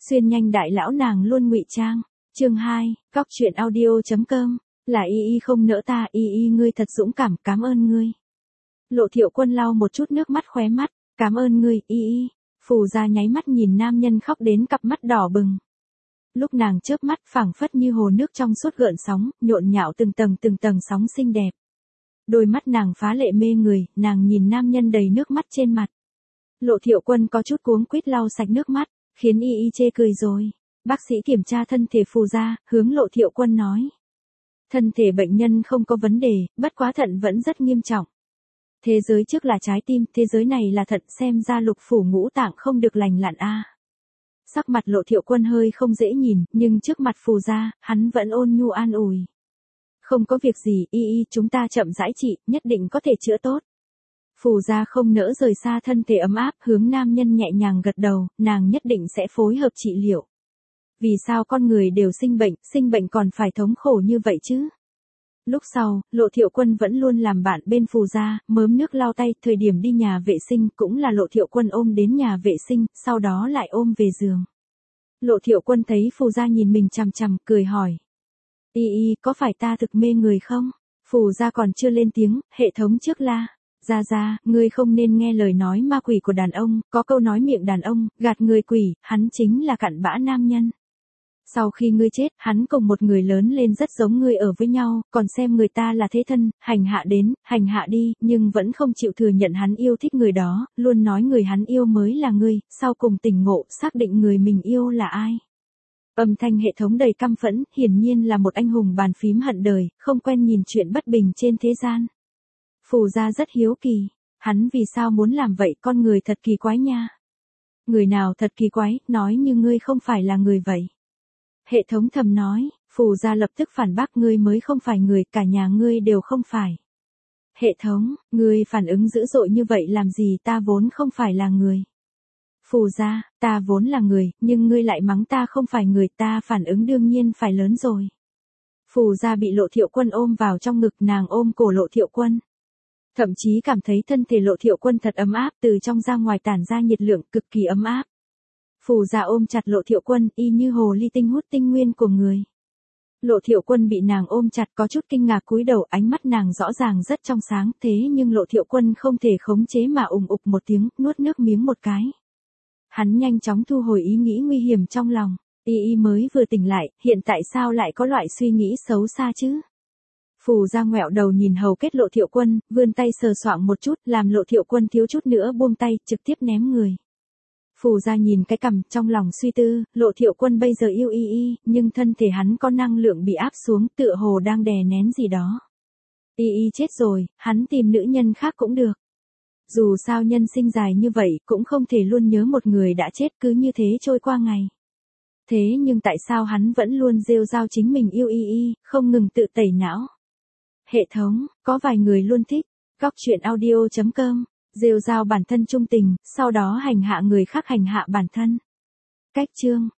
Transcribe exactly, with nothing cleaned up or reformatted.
xuyên nhanh đại lão nàng luôn ngụy trang. Chương hai, Cóc truyện audio.com, là y y không nỡ ta, y y ngươi thật dũng cảm, cảm ơn ngươi. Lộ Thiệu Quân lau một chút nước mắt khóe mắt, cảm ơn ngươi, y y. Phù Gia nháy mắt nhìn nam nhân khóc đến cặp mắt đỏ bừng. Lúc nàng chớp mắt phảng phất như hồ nước trong suốt gợn sóng, nhộn nhạo từng tầng từng tầng sóng xinh đẹp. Đôi mắt nàng phá lệ mê người, nàng nhìn nam nhân đầy nước mắt trên mặt. Lộ Thiệu Quân có chút cuống quýt lau sạch nước mắt, khiến y y chê cười rồi. Bác sĩ kiểm tra thân thể Phù Gia, hướng Lộ Thiệu Quân nói. Thân thể bệnh nhân không có vấn đề, bất quá thận vẫn rất nghiêm trọng. Thế giới trước là trái tim, thế giới này là thận, xem ra lục phủ ngũ tạng không được lành lặn a. Sắc mặt Lộ Thiệu Quân hơi không dễ nhìn, nhưng trước mặt Phù Gia, hắn vẫn ôn nhu an ủi. Không có việc gì, y y, chúng ta chậm rãi trị, nhất định có thể chữa tốt. Phù Gia không nỡ rời xa thân thể ấm áp, hướng nam nhân nhẹ nhàng gật đầu, nàng nhất định sẽ phối hợp trị liệu. Vì sao con người đều sinh bệnh, sinh bệnh còn phải thống khổ như vậy chứ? Lúc sau, Lộ Thiệu Quân vẫn luôn làm bạn bên Phù Gia, mớm nước lau tay, thời điểm đi nhà vệ sinh cũng là Lộ Thiệu Quân ôm đến nhà vệ sinh, sau đó lại ôm về giường. Lộ Thiệu Quân thấy Phù Gia nhìn mình chằm chằm, cười hỏi. Y y, có phải ta thực mê người không? Phù Gia còn chưa lên tiếng, hệ thống trước la. Gia Gia, ngươi không nên nghe lời nói ma quỷ của đàn ông, có câu nói miệng đàn ông, gạt người quỷ, hắn chính là cặn bã nam nhân. Sau khi ngươi chết, hắn cùng một người lớn lên rất giống ngươi ở với nhau, còn xem người ta là thế thân, hành hạ đến, hành hạ đi, nhưng vẫn không chịu thừa nhận hắn yêu thích người đó, luôn nói người hắn yêu mới là ngươi, sau cùng tỉnh ngộ, xác định người mình yêu là ai. Âm thanh hệ thống đầy căm phẫn, hiển nhiên là một anh hùng bàn phím hận đời, không quen nhìn chuyện bất bình trên thế gian. Phù Gia rất hiếu kỳ, hắn vì sao muốn làm vậy, con người thật kỳ quái nha. Người nào thật kỳ quái, nói như ngươi không phải là người vậy. Hệ thống thầm nói, Phù Gia lập tức phản bác, ngươi mới không phải người, cả nhà ngươi đều không phải. Hệ thống, ngươi phản ứng dữ dội như vậy làm gì, ta vốn không phải là người. Phù Gia, ta vốn là người, nhưng ngươi lại mắng ta không phải người, ta phản ứng đương nhiên phải lớn rồi. Phù Gia bị Lộ Thiệu Quân ôm vào trong ngực, nàng ôm cổ Lộ Thiệu Quân. Thậm chí cảm thấy thân thể Lộ Thiệu Quân thật ấm áp, từ trong ra ngoài tản ra nhiệt lượng cực kỳ ấm áp. Phù Gia ôm chặt Lộ Thiệu Quân, y như hồ ly tinh hút tinh nguyên của người. Lộ Thiệu Quân bị nàng ôm chặt có chút kinh ngạc cúi đầu, ánh mắt nàng rõ ràng rất trong sáng, thế nhưng Lộ Thiệu Quân không thể khống chế mà ùng ục một tiếng, nuốt nước miếng một cái. Hắn nhanh chóng thu hồi ý nghĩ nguy hiểm trong lòng, y y mới vừa tỉnh lại, hiện tại sao lại có loại suy nghĩ xấu xa chứ? Phù Gia ngoẹo đầu nhìn hầu kết Lộ Thiệu Quân, vươn tay sờ soạng một chút, làm Lộ Thiệu Quân thiếu chút nữa buông tay, trực tiếp ném người. Phù Gia nhìn cái cằm, trong lòng suy tư, Lộ Thiệu Quân bây giờ yêu y y, nhưng thân thể hắn có năng lượng bị áp xuống, tựa hồ đang đè nén gì đó. Y y chết rồi, hắn tìm nữ nhân khác cũng được. Dù sao nhân sinh dài như vậy, cũng không thể luôn nhớ một người đã chết cứ như thế trôi qua ngày. Thế nhưng tại sao hắn vẫn luôn rêu rao chính mình yêu y y, không ngừng tự tẩy não. Hệ thống, có vài người luôn thích, Cóc truyện audio.com, rêu rao bản thân trung tình, sau đó hành hạ người khác hành hạ bản thân. Cách chương.